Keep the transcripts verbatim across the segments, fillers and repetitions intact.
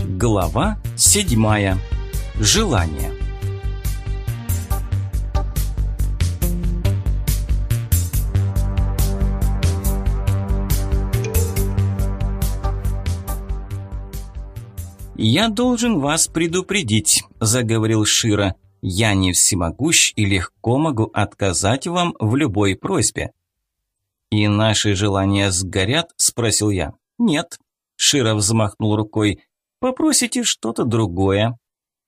Глава седьмая. Желание. «Я должен вас предупредить», – заговорил Широ. «Я не всемогущ и легко могу отказать вам в любой просьбе». «И наши желания сгорят?» – спросил я. «Нет», – Широ взмахнул рукой. «Попросите что-то другое».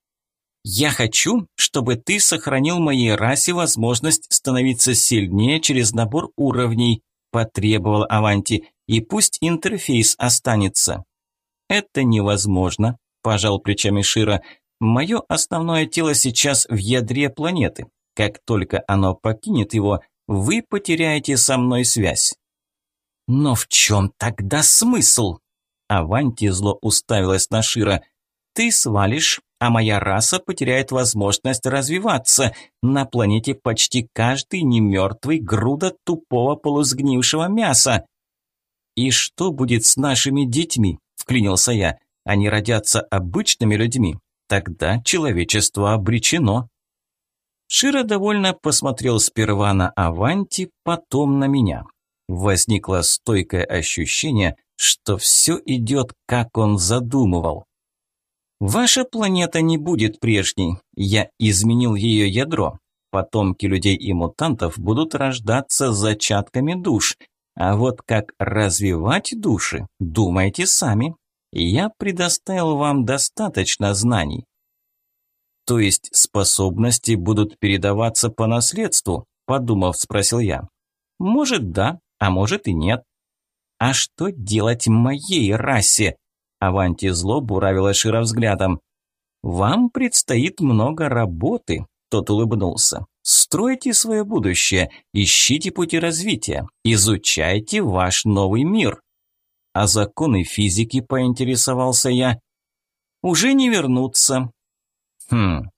«Я хочу, чтобы ты сохранил моей расе возможность становиться сильнее через набор уровней», – потребовал Аванти, – «и пусть интерфейс останется». «Это невозможно», – пожал плечами Широ. «Мое основное тело сейчас в ядре планеты. Как только оно покинет его, вы потеряете со мной связь». «Но в чем тогда смысл?» Аванти зло уставилась на Широ. «Ты свалишь, а моя раса потеряет возможность развиваться. На планете почти каждый немертвый груда тупого полусгнившего мяса». «И что будет с нашими детьми?» – вклинился я. «Они родятся обычными людьми. Тогда человечество обречено». Широ довольно посмотрел сперва на Аванти, потом на меня. Возникло стойкое ощущение, что все идет, как он задумывал. «Ваша планета не будет прежней. Я изменил ее ядро. Потомки людей и мутантов будут рождаться с зачатками душ. А вот как развивать души, думайте сами. Я предоставил вам достаточно знаний». «То есть способности будут передаваться по наследству?» – подумав, спросил я. «Может, да, а может и нет». «А что делать моей расе?» Аванти зло буравила Широ взглядом. «Вам предстоит много работы», – тот улыбнулся. «Стройте свое будущее, ищите пути развития, изучайте ваш новый мир». «А законы физики?» – поинтересовался я. «Уже не вернутся». «Хм».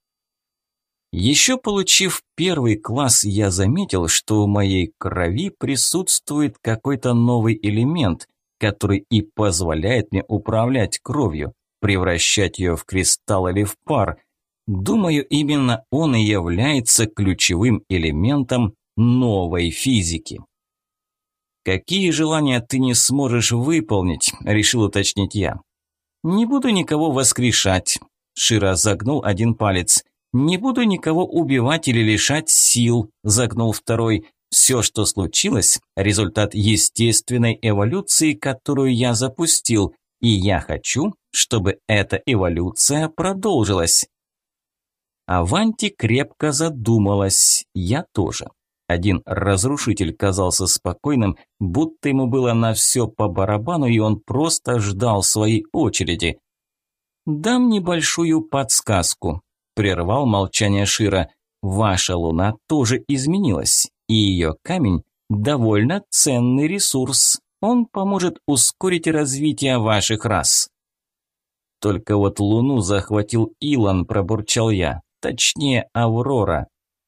Еще получив первый класс, я заметил, что у моей крови присутствует какой-то новый элемент, который и позволяет мне управлять кровью, превращать ее в кристалл или в пар. Думаю, именно он и является ключевым элементом новой физики. «Какие желания ты не сможешь выполнить?» – решил уточнить я. «Не буду никого воскрешать», – Широ загнул один палец. «Не буду никого убивать или лишать сил», – загнул второй. «Все, что случилось, результат естественной эволюции, которую я запустил, и я хочу, чтобы эта эволюция продолжилась». Аванти крепко задумалась, я тоже. Один разрушитель казался спокойным, будто ему было на все по барабану, и он просто ждал своей очереди. «Дам небольшую подсказку», – прервал молчание Широ. «Ваша луна тоже изменилась, и ее камень – довольно ценный ресурс. Он поможет ускорить развитие ваших рас». «Только вот луну захватил Илон», – пробурчал я. «Точнее, Аврора».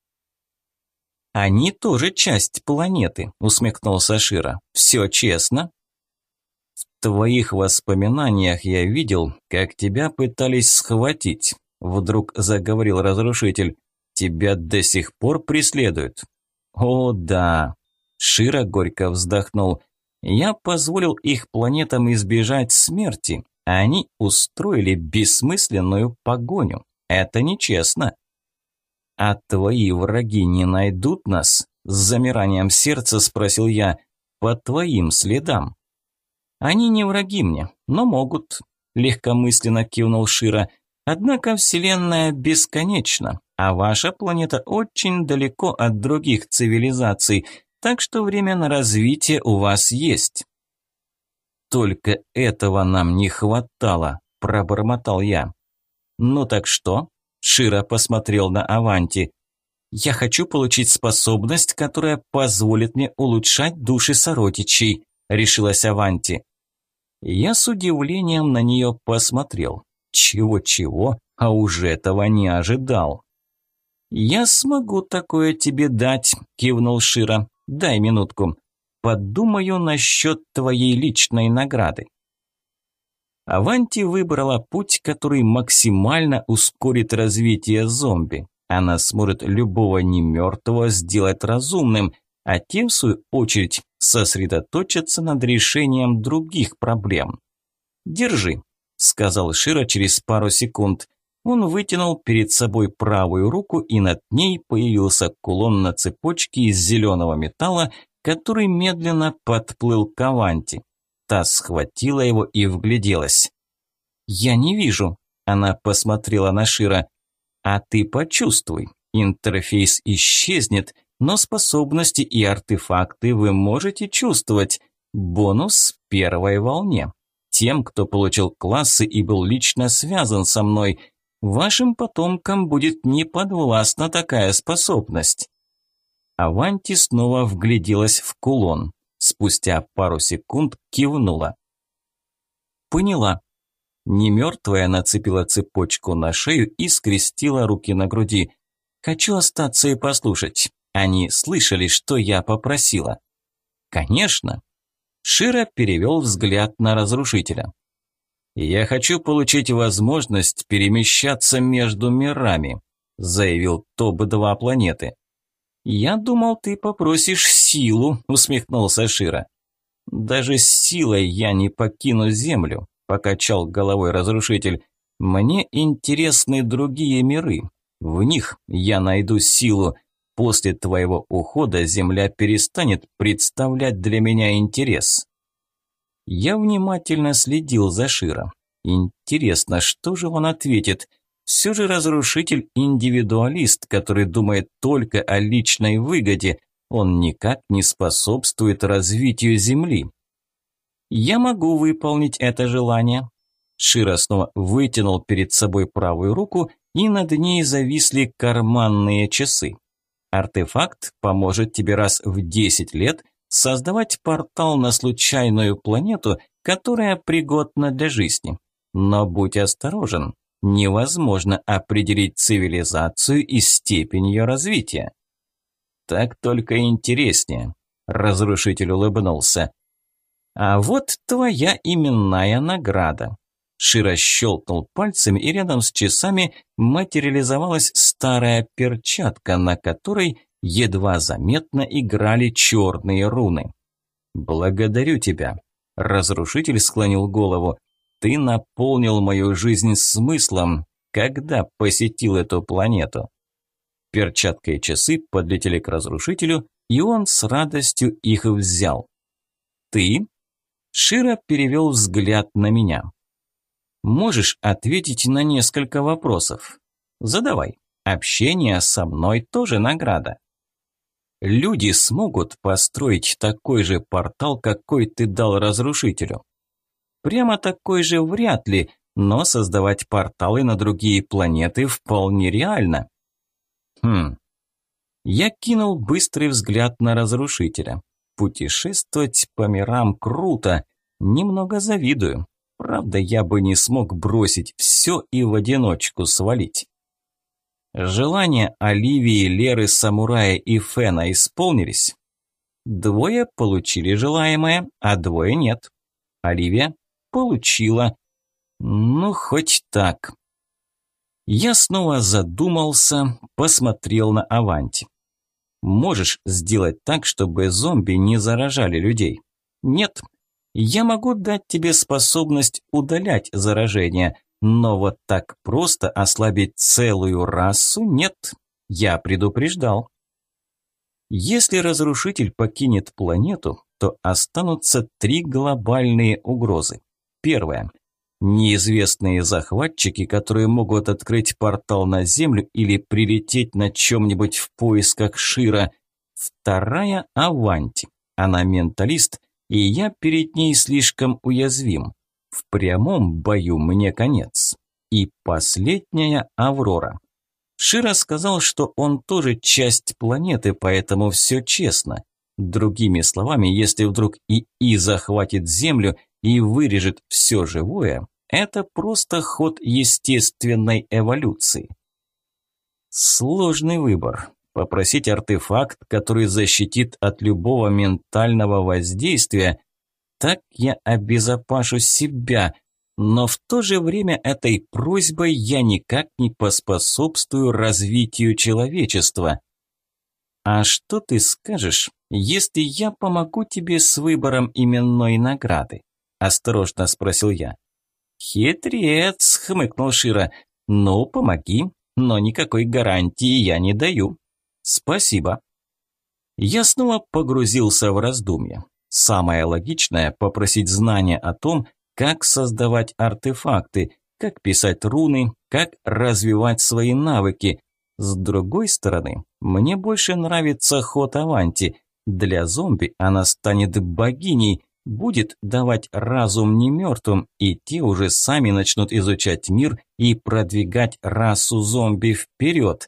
«Они тоже часть планеты», – усмехнулся Широ. «Все честно?» «В твоих воспоминаниях я видел, как тебя пытались схватить», – вдруг заговорил разрушитель. «Тебя до сих пор преследуют». «О, да», – Широ горько вздохнул. «Я позволил их планетам избежать смерти, а они устроили бессмысленную погоню. Это нечестно». «А твои враги не найдут нас?» – с замиранием сердца спросил я. «По твоим следам». «Они не враги мне, но могут», – легкомысленно кивнул Широ. «Однако Вселенная бесконечна, а ваша планета очень далеко от других цивилизаций, так что время на развитие у вас есть». «Только этого нам не хватало», – пробормотал я. «Ну так что?» – Широ посмотрел на Аванти. «Я хочу получить способность, которая позволит мне улучшать души сородичей», – решилась Аванти. Я с удивлением на нее посмотрел. Чего-чего, а уже этого не ожидал. «Я смогу такое тебе дать», – кивнул Широ. «Дай минутку. Подумаю насчет твоей личной награды». Аванти выбрала путь, который максимально ускорит развитие зомби. Она сможет любого немертвого сделать разумным, а те, в свою очередь, сосредоточатся над решением других проблем. «Держи», – сказал Широ через пару секунд. Он вытянул перед собой правую руку, и над ней появился кулон на цепочке из зеленого металла, который медленно подплыл к Аванти. Та схватила его и вгляделась. «Я не вижу», – она посмотрела на Широ. «А ты почувствуй, интерфейс исчезнет, но способности и артефакты вы можете чувствовать. Бонус первой волне. Тем, кто получил классы и был лично связан со мной, вашим потомкам будет неподвластна такая способность». Аванти снова вгляделась в кулон. Спустя пару секунд кивнула. «Поняла». Немертвая нацепила цепочку на шею и скрестила руки на груди. «Хочу остаться и послушать. Они слышали, что я попросила». «Конечно». Широ перевел взгляд на разрушителя. «Я хочу получить возможность перемещаться между мирами», заявил топ два планеты. «Я думал, ты попросишь силу», усмехнулся Широ. «Даже с силой я не покину Землю», покачал головой разрушитель. «Мне интересны другие миры. В них я найду силу. После твоего ухода Земля перестанет представлять для меня интерес». Я внимательно следил за Широ. Интересно, что же он ответит? Все же разрушитель индивидуалист, который думает только о личной выгоде. Он никак не способствует развитию Земли. «Я могу выполнить это желание». Широ снова вытянул перед собой правую руку, и над ней зависли карманные часы. Артефакт поможет тебе раз в десять лет создавать портал на случайную планету, которая пригодна для жизни. Но будь осторожен, невозможно определить цивилизацию и степень ее развития. «Так только интереснее», – разрушитель улыбнулся. «А вот твоя именная награда». Широ щелкнул пальцами, и рядом с часами материализовалась старая перчатка, на которой едва заметно играли черные руны. «Благодарю тебя», – разрушитель склонил голову. «Ты наполнил мою жизнь смыслом, когда посетил эту планету». Перчатка и часы подлетели к разрушителю, и он с радостью их взял. «Ты?» – Широ перевел взгляд на меня. «Можешь ответить на несколько вопросов? Задавай. Общение со мной тоже награда». «Люди смогут построить такой же портал, какой ты дал разрушителю?» «Прямо такой же вряд ли, но создавать порталы на другие планеты вполне реально». «Хм». Я кинул быстрый взгляд на разрушителя. Путешествовать по мирам круто, немного завидую. Правда, я бы не смог бросить все и в одиночку свалить. Желания Оливии, Леры, Самурая и Фена исполнились. Двое получили желаемое, а двое нет. Оливия получила. Ну, хоть так. Я снова задумался, посмотрел на Аванти. Можешь сделать так, чтобы зомби не заражали людей? Нет. Я могу дать тебе способность удалять заражение, но вот так просто ослабить целую расу нет. Я предупреждал. Если разрушитель покинет планету, то останутся три глобальные угрозы. Первая. Неизвестные захватчики, которые могут открыть портал на Землю или прилететь на чем-нибудь в поисках Широ. Вторая – Аванти. Она менталист, и я перед ней слишком уязвим. В прямом бою мне конец. И последняя – Аврора. Широ сказал, что он тоже часть планеты, поэтому все честно. Другими словами, если вдруг ИИ захватит Землю и вырежет все живое, это просто ход естественной эволюции. Сложный выбор. Попросить артефакт, который защитит от любого ментального воздействия. Так я обезопашу себя, но в то же время этой просьбой я никак не поспособствую развитию человечества. «А что ты скажешь, если я помогу тебе с выбором именной награды?» – осторожно спросил я. «Хитрец», – хмыкнул Шира. «Ну, помоги, но никакой гарантии я не даю». «Спасибо». Я снова погрузился в раздумья. Самое логичное – попросить знания о том, как создавать артефакты, как писать руны, как развивать свои навыки. С другой стороны, мне больше нравится ход Аванти. Для зомби она станет богиней, будет давать разум немертвым, и те уже сами начнут изучать мир и продвигать расу зомби вперед.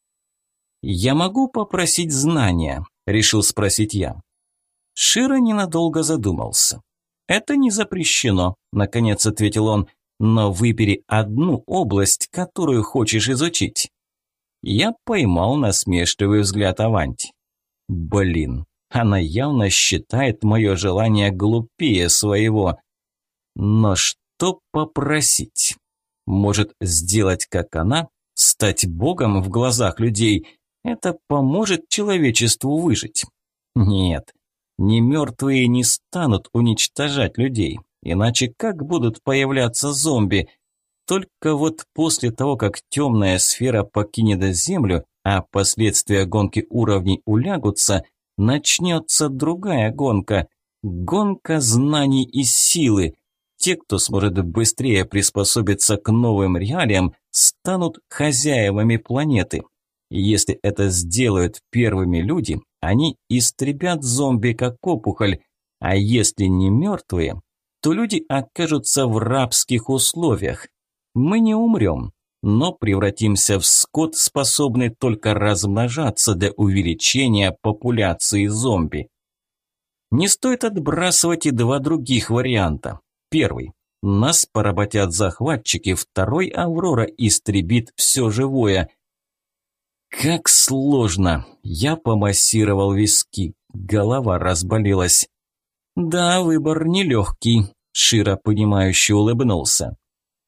«Я могу попросить знания?» – решил спросить я. Шира ненадолго задумался. «Это не запрещено», – наконец ответил он, – «но выбери одну область, которую хочешь изучить». Я поймал насмешливый взгляд Аванти. Блин, она явно считает мое желание глупее своего. Но что попросить? Может, сделать как она? Стать богом в глазах людей? Это поможет человечеству выжить? Нет, не мертвые не станут уничтожать людей. Иначе как будут появляться зомби? Только вот после того, как темная сфера покинет Землю, а последствия гонки уровней улягутся, начнется другая гонка. Гонка знаний и силы. Те, кто сможет быстрее приспособиться к новым реалиям, станут хозяевами планеты. Если это сделают первыми люди, они истребят зомби как опухоль, а если не мертвые, то люди окажутся в рабских условиях. Мы не умрем, но превратимся в скот, способный только размножаться для увеличения популяции зомби. Не стоит отбрасывать и два других варианта. Первый. Нас поработят захватчики, второй Аврора истребит все живое. Как сложно. Я помассировал виски, голова разболелась. Да, выбор нелегкий, Шира понимающе улыбнулся.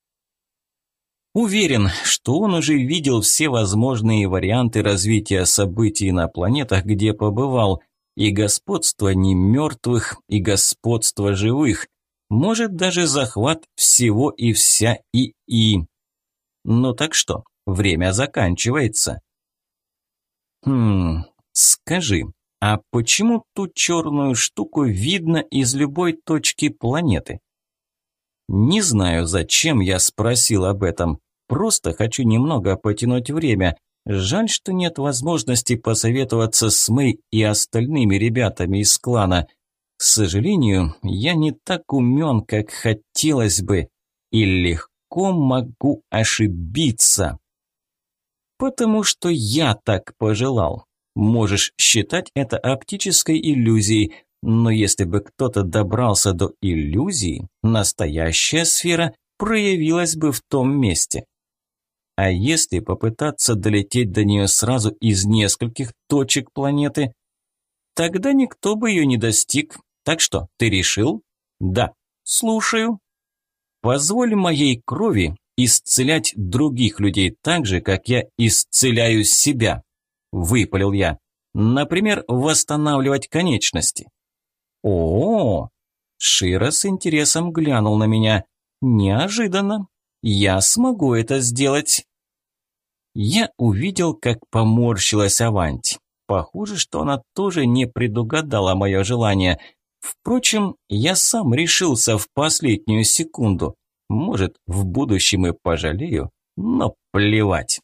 Уверен, что он уже видел все возможные варианты развития событий на планетах, где побывал, и господство немертвых, и господство живых, может даже захват всего и вся ИИ. Ну так что, время заканчивается. Хм, скажи, а почему ту черную штуку видно из любой точки планеты? Не знаю, зачем я спросил об этом. Просто хочу немного потянуть время. Жаль, что нет возможности посоветоваться с Мэй и остальными ребятами из клана. К сожалению, я не так умен, как хотелось бы, и легко могу ошибиться. Потому что я так пожелал. Можешь считать это оптической иллюзией, но если бы кто-то добрался до иллюзии, настоящая сфера проявилась бы в том месте. А если попытаться долететь до нее сразу из нескольких точек планеты, тогда никто бы ее не достиг. Так что, ты решил? Да, слушаю. Позволь моей крови исцелять других людей так же, как я исцеляю себя, выпалил я. Например, восстанавливать конечности. О-о-о! Шира с интересом глянул на меня. Неожиданно. Я смогу это сделать. Я увидел, как поморщилась Аванти. Похоже, что она тоже не предугадала мое желание. Впрочем, я сам решился в последнюю секунду. Может, в будущем и пожалею, но плевать.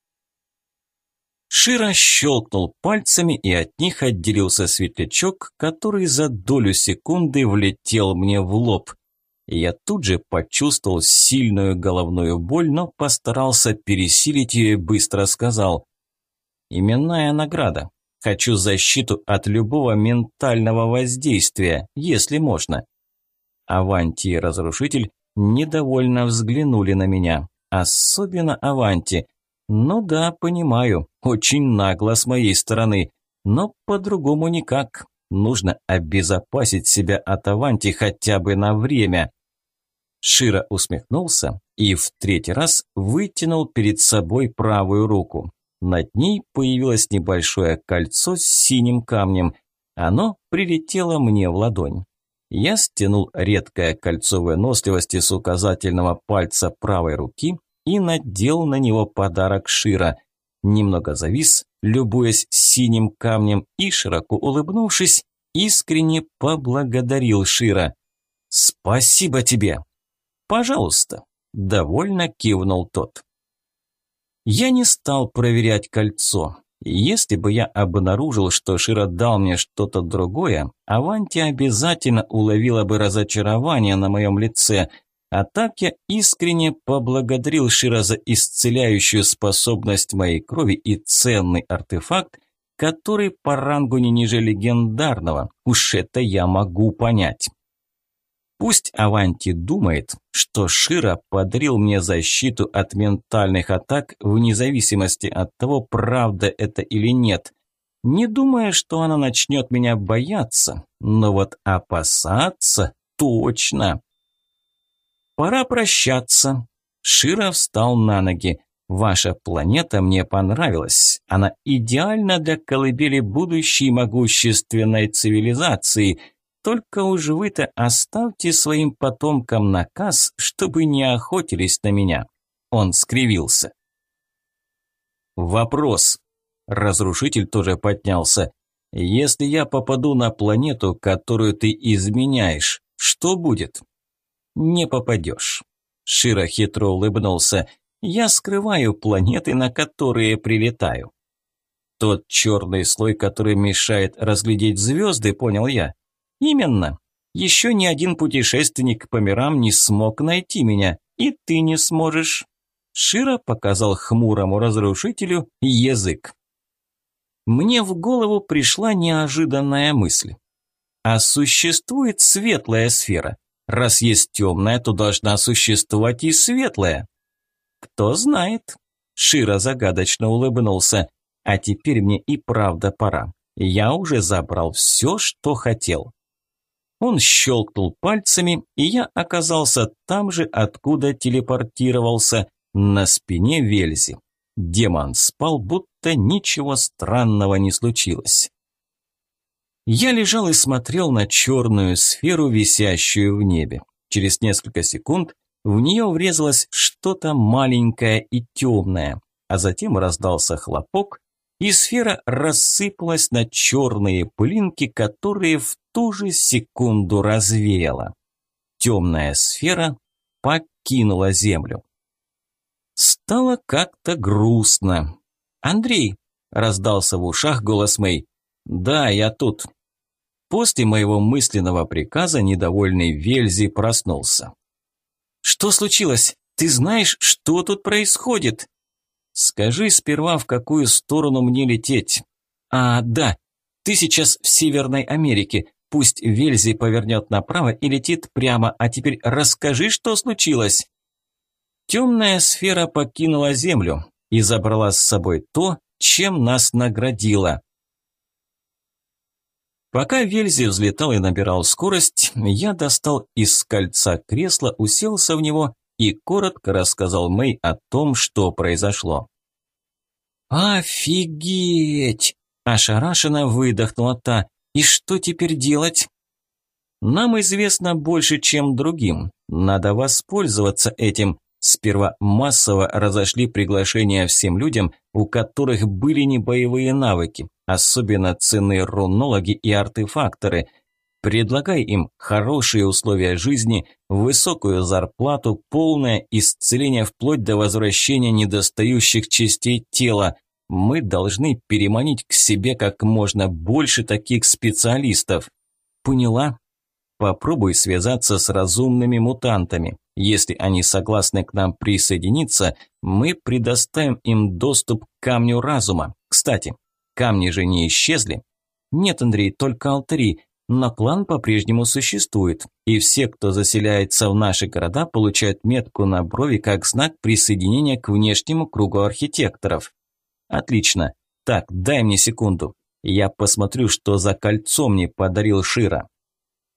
Шира щелкнул пальцами, и от них отделился светлячок, который за долю секунды влетел мне в лоб. Я тут же почувствовал сильную головную боль, но постарался пересилить ее и быстро сказал: «Именная награда. Хочу защиту от любого ментального воздействия, если можно». Аванти и Разрушитель недовольно взглянули на меня. Особенно Аванти. Ну да, понимаю, очень нагло с моей стороны, но по-другому никак. Нужно обезопасить себя от Аванти хотя бы на время. Шира усмехнулся и в третий раз вытянул перед собой правую руку. Над ней появилось небольшое кольцо с синим камнем. Оно прилетело мне в ладонь. Я стянул редкое кольцо выносливости с указательного пальца правой руки и надел на него подарок Шира. Немного завис, любуясь синим камнем, и, широко улыбнувшись, искренне поблагодарил Шира. «Спасибо тебе!» «Пожалуйста», – довольно кивнул тот. Я не стал проверять кольцо. Если бы я обнаружил, что Шира дал мне что-то другое, Аванти обязательно уловила бы разочарование на моем лице, а так я искренне поблагодарил Шира за исцеляющую способность моей крови и ценный артефакт, который по рангу не ниже легендарного, уж это я могу понять. Пусть Аванти думает, что Шира подарил мне защиту от ментальных атак вне зависимости от того, правда это или нет. Не думая, что она начнет меня бояться, но вот опасаться точно. Пора прощаться. Шира встал на ноги. Ваша планета мне понравилась. Она идеальна для колыбели будущей могущественной цивилизации. Только уж вы-то оставьте своим потомкам наказ, чтобы не охотились на меня. Он скривился. Вопрос. Разрушитель тоже поднялся. Если я попаду на планету, которую ты изменяешь, что будет? Не попадешь. Шира хитро улыбнулся. Я скрываю планеты, на которые прилетаю. Тот черный слой, который мешает разглядеть звезды, понял я. Именно. Еще ни один путешественник по мирам не смог найти меня, и ты не сможешь. Шира показал хмурому разрушителю язык. Мне в голову пришла неожиданная мысль. А существует светлая сфера? Раз есть темная, то должна существовать и светлая. Кто знает? Шира загадочно улыбнулся. А теперь мне и правда пора. Я уже забрал все, что хотел. Он щелкнул пальцами, и я оказался там же, откуда телепортировался, на спине Вельзи. Демон спал, будто ничего странного не случилось. Я лежал и смотрел на черную сферу, висящую в небе. Через несколько секунд в нее врезалось что-то маленькое и темное, а затем раздался хлопок, и сфера рассыпалась на черные пылинки, которые в ту же секунду развеяла. Темная сфера покинула Землю. Стало как-то грустно. «Андрей!» – раздался в ушах голос Мэй. «Да, я тут». После моего мысленного приказа недовольный Вельзи проснулся. «Что случилось? Ты знаешь, что тут происходит?» «Скажи сперва, в какую сторону мне лететь». «А, да, ты сейчас в Северной Америке. Пусть Вельзи повернет направо и летит прямо, а теперь расскажи, что случилось». Темная сфера покинула Землю и забрала с собой то, чем нас наградила. Пока Вельзи взлетал и набирал скорость, я достал из кольца кресло, уселся в него и коротко рассказал Мэй о том, что произошло. «Офигеть!» – ошарашенно выдохнула та. «И что теперь делать?» «Нам известно больше, чем другим. Надо воспользоваться этим. Сперва массово разошли приглашения всем людям, у которых были небоевые навыки. Особенно ценные рунологи и артефакторы. Предлагай им хорошие условия жизни, высокую зарплату, полное исцеление вплоть до возвращения недостающих частей тела. Мы должны переманить к себе как можно больше таких специалистов. Поняла? Попробуй связаться с разумными мутантами. Если они согласны к нам присоединиться, мы предоставим им доступ к камню разума. Кстати, камни же не исчезли. Нет, Андрей, только алтари. Но клан по-прежнему существует, и все, кто заселяется в наши города, получают метку на брови как знак присоединения к внешнему кругу архитекторов. Отлично. Так, дай мне секунду. Я посмотрю, что за кольцо мне подарил Шира.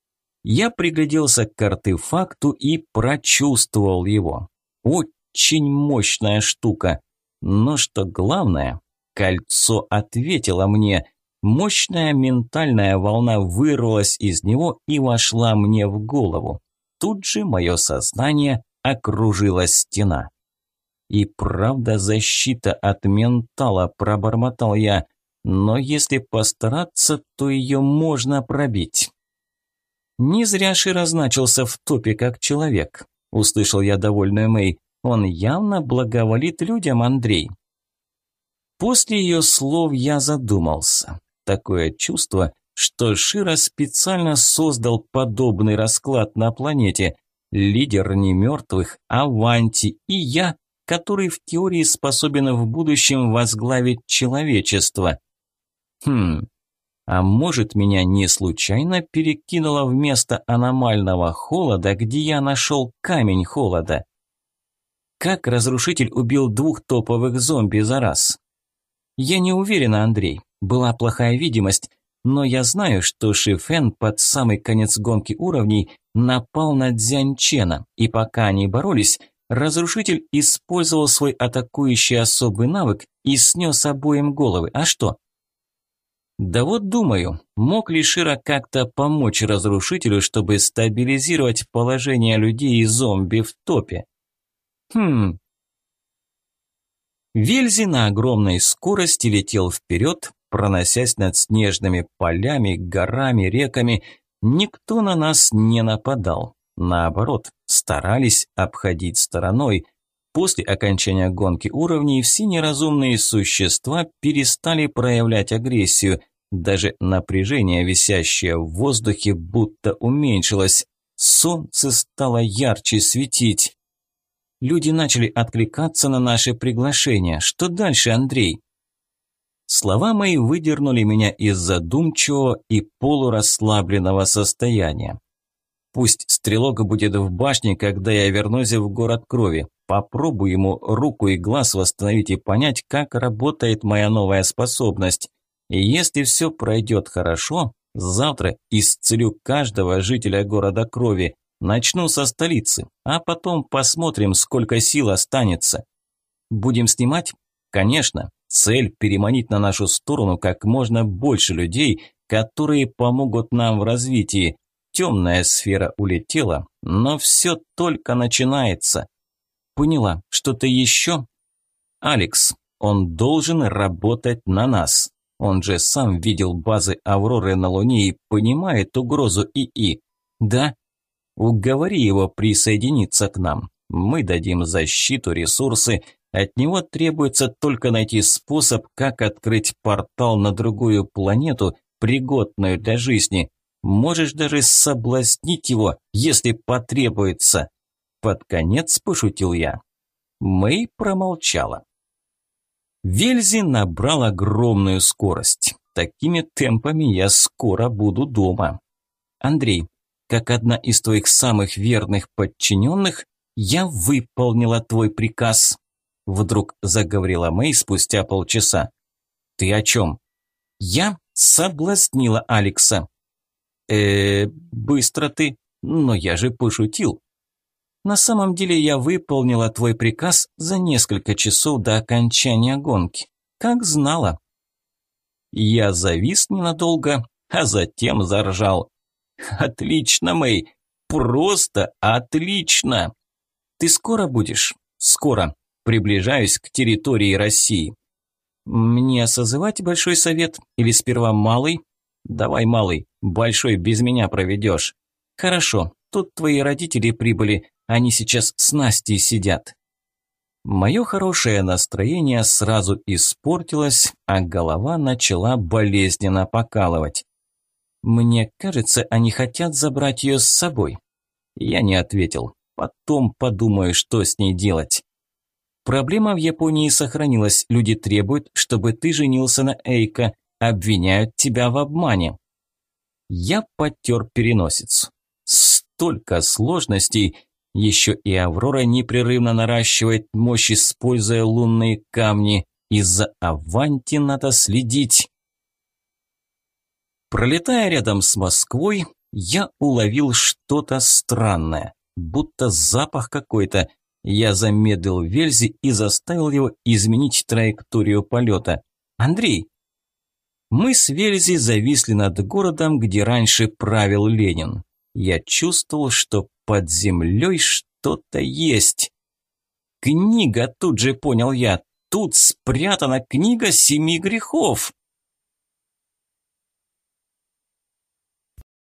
Я пригляделся к артефакту и прочувствовал его. Очень мощная штука. Но что главное, кольцо ответило мне. Мощная ментальная волна вырвалась из него и вошла мне в голову. Тут же мое сознание окружила стена. «И правда защита от ментала», – пробормотал я, – «но если постараться, то ее можно пробить». «Не зря Шира значился в топе как человек», – услышал я довольную Мэй. «Он явно благоволит людям, Андрей». После ее слов я задумался. Такое чувство, что Шира специально создал подобный расклад на планете. Лидер не мертвых, а Ванти и я, который в теории способен в будущем возглавить человечество. Хм, а может, меня не случайно перекинуло в место аномального холода, где я нашел камень холода? Как разрушитель убил двух топовых зомби за раз? Я не уверена, Андрей. Была плохая видимость, но я знаю, что Шифен под самый конец гонки уровней напал на Дзяньчена, и пока они боролись, разрушитель использовал свой атакующий особый навык и снес обоим головы. А что? Да вот думаю, мог ли Шира как-то помочь разрушителю, чтобы стабилизировать положение людей и зомби в топе? Хм... Вельзи на огромной скорости летел вперед, проносясь над снежными полями, горами, реками. Никто на нас не нападал. Наоборот, старались обходить стороной. После окончания гонки уровней все неразумные существа перестали проявлять агрессию. Даже напряжение, висящее в воздухе, будто уменьшилось. Солнце стало ярче светить. Люди начали откликаться на наше приглашение. Что дальше, Андрей? Слова мои выдернули меня из задумчивого и полурасслабленного состояния. Пусть стрелок будет в башне, когда я вернусь в город крови. Попробую ему руку и глаз восстановить и понять, как работает моя новая способность. И если все пройдет хорошо, завтра исцелю каждого жителя города крови. Начну со столицы, а потом посмотрим, сколько сил останется. Будем снимать? Конечно. Цель – переманить на нашу сторону как можно больше людей, которые помогут нам в развитии. Темная сфера улетела, но все только начинается. Поняла, что-то еще? Алекс, он должен работать на нас. Он же сам видел базы Авроры на Луне и понимает угрозу ИИ. Да? Уговори его присоединиться к нам. Мы дадим защиту, ресурсы. От него требуется только найти способ, как открыть портал на другую планету, пригодную для жизни. Можешь даже соблазнить его, если потребуется. Под конец пошутил я. Мэй промолчала. Вельзи набрал огромную скорость. Такими темпами я скоро буду дома. Андрей, как одна из твоих самых верных подчиненных, я выполнила твой приказ. Вдруг заговорила Мэй спустя полчаса. Ты о чем? Я соблазнила Алекса. Э, быстро ты, но я же пошутил. На самом деле я выполнила твой приказ за несколько часов до окончания гонки. Как знала. Я завис ненадолго, а затем заржал. Отлично, Мэй, просто отлично. Ты скоро будешь? Скоро. Приближаюсь к территории России. Мне созывать большой совет или сперва малый? Давай, малый, большой без меня проведешь. Хорошо, тут твои родители прибыли, они сейчас с Настей сидят. Мое хорошее настроение сразу испортилось, а голова начала болезненно покалывать. Мне кажется, они хотят забрать ее с собой. Я не ответил. Потом подумаю, что с ней делать. Проблема в Японии сохранилась. Люди требуют, чтобы ты женился на Эйко. Обвиняют тебя в обмане. Я потер переносицу. Столько сложностей. Еще и Аврора непрерывно наращивает мощь, используя лунные камни. Из-за Аванти надо следить. Пролетая рядом с Москвой, я уловил что-то странное, будто запах какой-то. Я замедлил Вельзи и заставил его изменить траекторию полета. «Андрей!» Мы с Вельзи зависли над городом, где раньше правил Ленин. Я чувствовал, что под землей что-то есть. «Книга!» – тут же понял я. «Тут спрятана книга семи грехов!»